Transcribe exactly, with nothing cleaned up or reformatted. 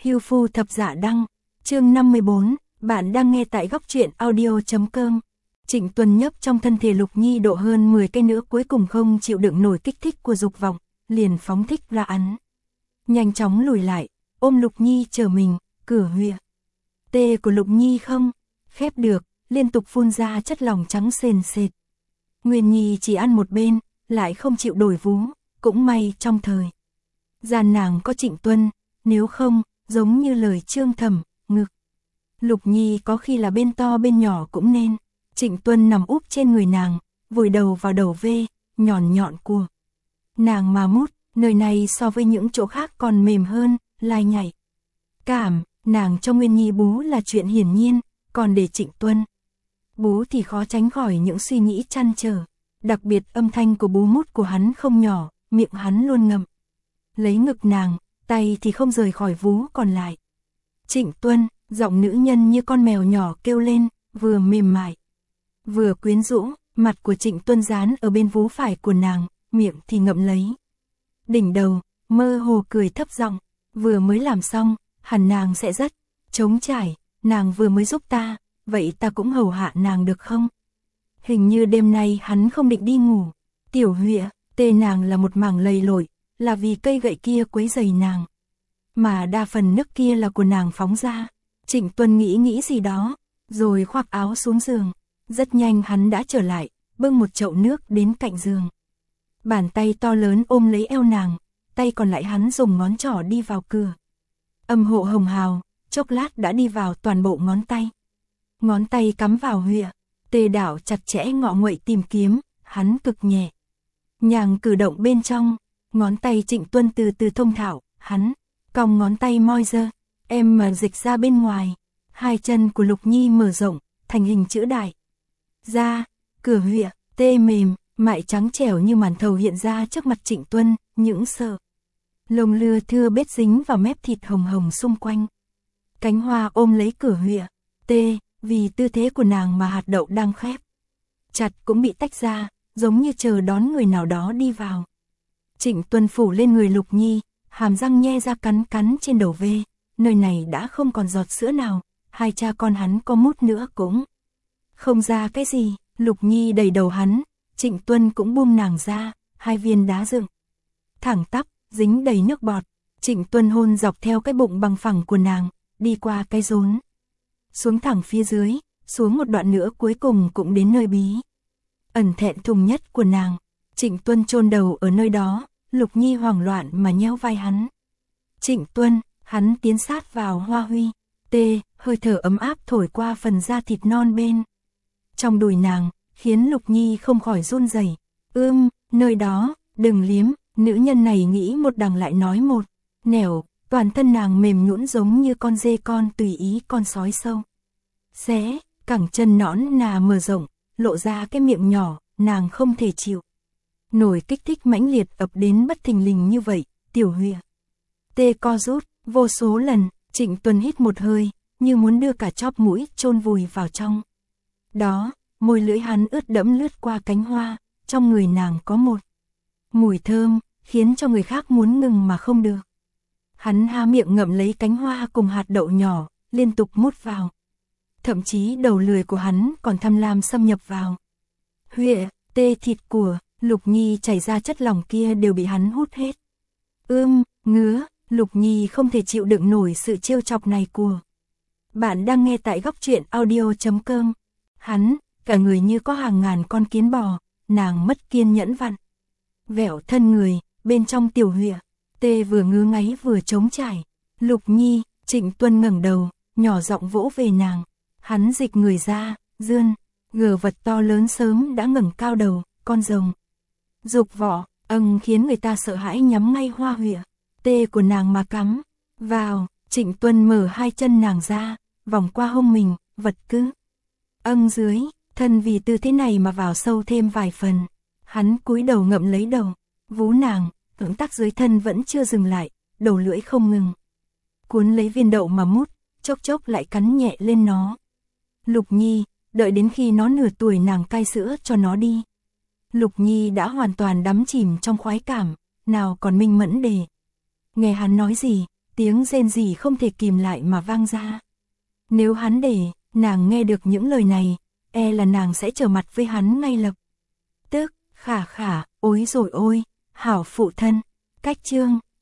Hưu Phu Thập Dạ Đăng, chương năm mươi bốn, bạn đang nghe tại góc truyện audio.com. Trịnh Tuân nhấp trong thân thể Lục Nhi độ hơn mười cây nữa cuối cùng không chịu đựng nổi kích thích của dục vọng, liền phóng thích ra ắn. Nhanh chóng lùi lại, ôm Lục Nhi chờ mình, cửa huỵa. Tê của Lục Nhi không khép được, liên tục phun ra chất lỏng trắng sền sệt. Nguyên Nhi chỉ ăn một bên, lại không chịu đổi vú, cũng may trong thời gian nàng có Trịnh Tuân, nếu không, giống như lời Trương Thẩm, ngực Lục Nhi có khi là bên to bên nhỏ cũng nên. Trịnh Tuân nằm úp trên người nàng, vùi đầu vào đầu vê, nhọn nhọn của nàng mà mút, nơi này so với những chỗ khác còn mềm hơn, lai nhảy. Cảm, nàng cho Nguyên Nhi bú là chuyện hiển nhiên, còn để Trịnh Tuân bú thì khó tránh khỏi những suy nghĩ trăn trở. Đặc biệt âm thanh của bú mút của hắn không nhỏ, miệng hắn luôn ngậm lấy ngực nàng, tay thì không rời khỏi vú còn lại. Trịnh Tuân, giọng nữ nhân như con mèo nhỏ kêu lên, vừa mềm mại, vừa quyến rũ, mặt của Trịnh Tuân dán ở bên vú phải của nàng, miệng thì ngậm lấy đỉnh đầu, mơ hồ cười thấp giọng, vừa mới làm xong, hẳn nàng sẽ rất trống trải, nàng vừa mới giúp ta, vậy ta cũng hầu hạ nàng được không? Hình như đêm nay hắn không định đi ngủ. Tiểu huỵa, tê nàng là một mảng lầy lội, là vì cây gậy kia quấy rầy nàng. Mà đa phần nước kia là của nàng phóng ra. Trịnh Tuân nghĩ nghĩ gì đó, rồi khoác áo xuống giường. Rất nhanh hắn đã trở lại, bưng một chậu nước đến cạnh giường. Bàn tay to lớn ôm lấy eo nàng, tay còn lại hắn dùng ngón trỏ đi vào cửa. Âm hộ hồng hào, chốc lát đã đi vào toàn bộ ngón tay. Ngón tay cắm vào huỵa. Tê đảo chặt chẽ ngọ nguậy tìm kiếm, hắn cực nhẹ nhàng cử động bên trong, ngón tay Trịnh Tuân từ từ thông thạo, hắn cong ngón tay moi dơ, em mà dịch ra bên ngoài, hai chân của Lục Nhi mở rộng, thành hình chữ đại. Ra, cửa huỵa, tê mềm, mại trắng trẻo như màn thầu hiện ra trước mặt Trịnh Tuân, những sợi lông lưa thưa bết dính vào mép thịt hồng hồng xung quanh. Cánh hoa ôm lấy cửa huỵa, tê, vì tư thế của nàng mà hạt đậu đang khép chặt cũng bị tách ra, giống như chờ đón người nào đó đi vào. Trịnh Tuân phủ lên người Lục Nhi, hàm răng nhe ra cắn cắn trên đầu vê, nơi này đã không còn giọt sữa nào, hai cha con hắn có mút nữa cũng không ra cái gì. Lục Nhi đẩy đầu hắn, Trịnh Tuân cũng buông nàng ra, hai viên đá dựng thẳng tắp, dính đầy nước bọt. Trịnh Tuân hôn dọc theo cái bụng bằng phẳng của nàng, đi qua cái rốn, xuống thẳng phía dưới, xuống một đoạn nữa cuối cùng cũng đến nơi bí ẩn thẹn thùng nhất của nàng. Trịnh Tuân chôn đầu ở nơi đó, Lục Nhi hoảng loạn mà nheo vai hắn. Trịnh Tuân, hắn tiến sát vào hoa huy, tê, hơi thở ấm áp thổi qua phần da thịt non bên trong đùi nàng, khiến Lục Nhi không khỏi run rẩy. Ưm, nơi đó, đừng liếm, nữ nhân này nghĩ một đằng lại nói một nẻo. Toàn thân nàng mềm nhũn giống như con dê con tùy ý con sói sâu. Xé, cẳng chân nõn nà mở rộng, lộ ra cái miệng nhỏ, nàng không thể chịu nổi kích thích mãnh liệt ập đến bất thình lình như vậy. Tiểu huỵa tê co rút, vô số lần. Trịnh Tuân hít một hơi, như muốn đưa cả chóp mũi chôn vùi vào trong đó, môi lưỡi hắn ướt đẫm lướt qua cánh hoa, trong người nàng có một mùi thơm, khiến cho người khác muốn ngừng mà không được. Hắn há miệng ngậm lấy cánh hoa cùng hạt đậu nhỏ, liên tục mút vào. Thậm chí đầu lưỡi của hắn còn tham lam xâm nhập vào huỵa, tê thịt của Lục Nhi chảy ra chất lỏng kia đều bị hắn hút hết. Ưm, ngứa, Lục Nhi không thể chịu đựng nổi sự trêu chọc này của. Bạn đang nghe tại góc truyện audio.com. Hắn, cả người như có hàng ngàn con kiến bò, nàng mất kiên nhẫn vặn vẹo thân người, bên trong tiểu huỵa. Tê vừa ngứa ngáy vừa trống trải. Lục Nhi, Trịnh Tuân ngẩng đầu, nhỏ giọng vỗ về nàng. Hắn dịch người ra, dươn, gờ vật to lớn sớm đã ngẩng cao đầu, con rồng dục vỏ, âng khiến người ta sợ hãi nhắm ngay hoa huỵa. Tê của nàng mà cắm vào. Trịnh Tuân mở hai chân nàng ra, vòng qua hông mình, vật cứ âng dưới, thân vì tư thế này mà vào sâu thêm vài phần. Hắn cúi đầu ngậm lấy đầu vú nàng, động tác dưới thân vẫn chưa dừng lại, đầu lưỡi không ngừng cuốn lấy viên đậu mà mút, chốc chốc lại cắn nhẹ lên nó. Lục Nhi, đợi đến khi nó nửa tuổi nàng cai sữa cho nó đi. Lục Nhi đã hoàn toàn đắm chìm trong khoái cảm, nào còn minh mẫn để nghe hắn nói gì, tiếng rên rỉ không thể kìm lại mà vang ra. Nếu hắn để nàng nghe được những lời này, e là nàng sẽ trở mặt với hắn ngay lập tức. Khả khả, ối rồi ôi, hảo phụ thân. Cách chương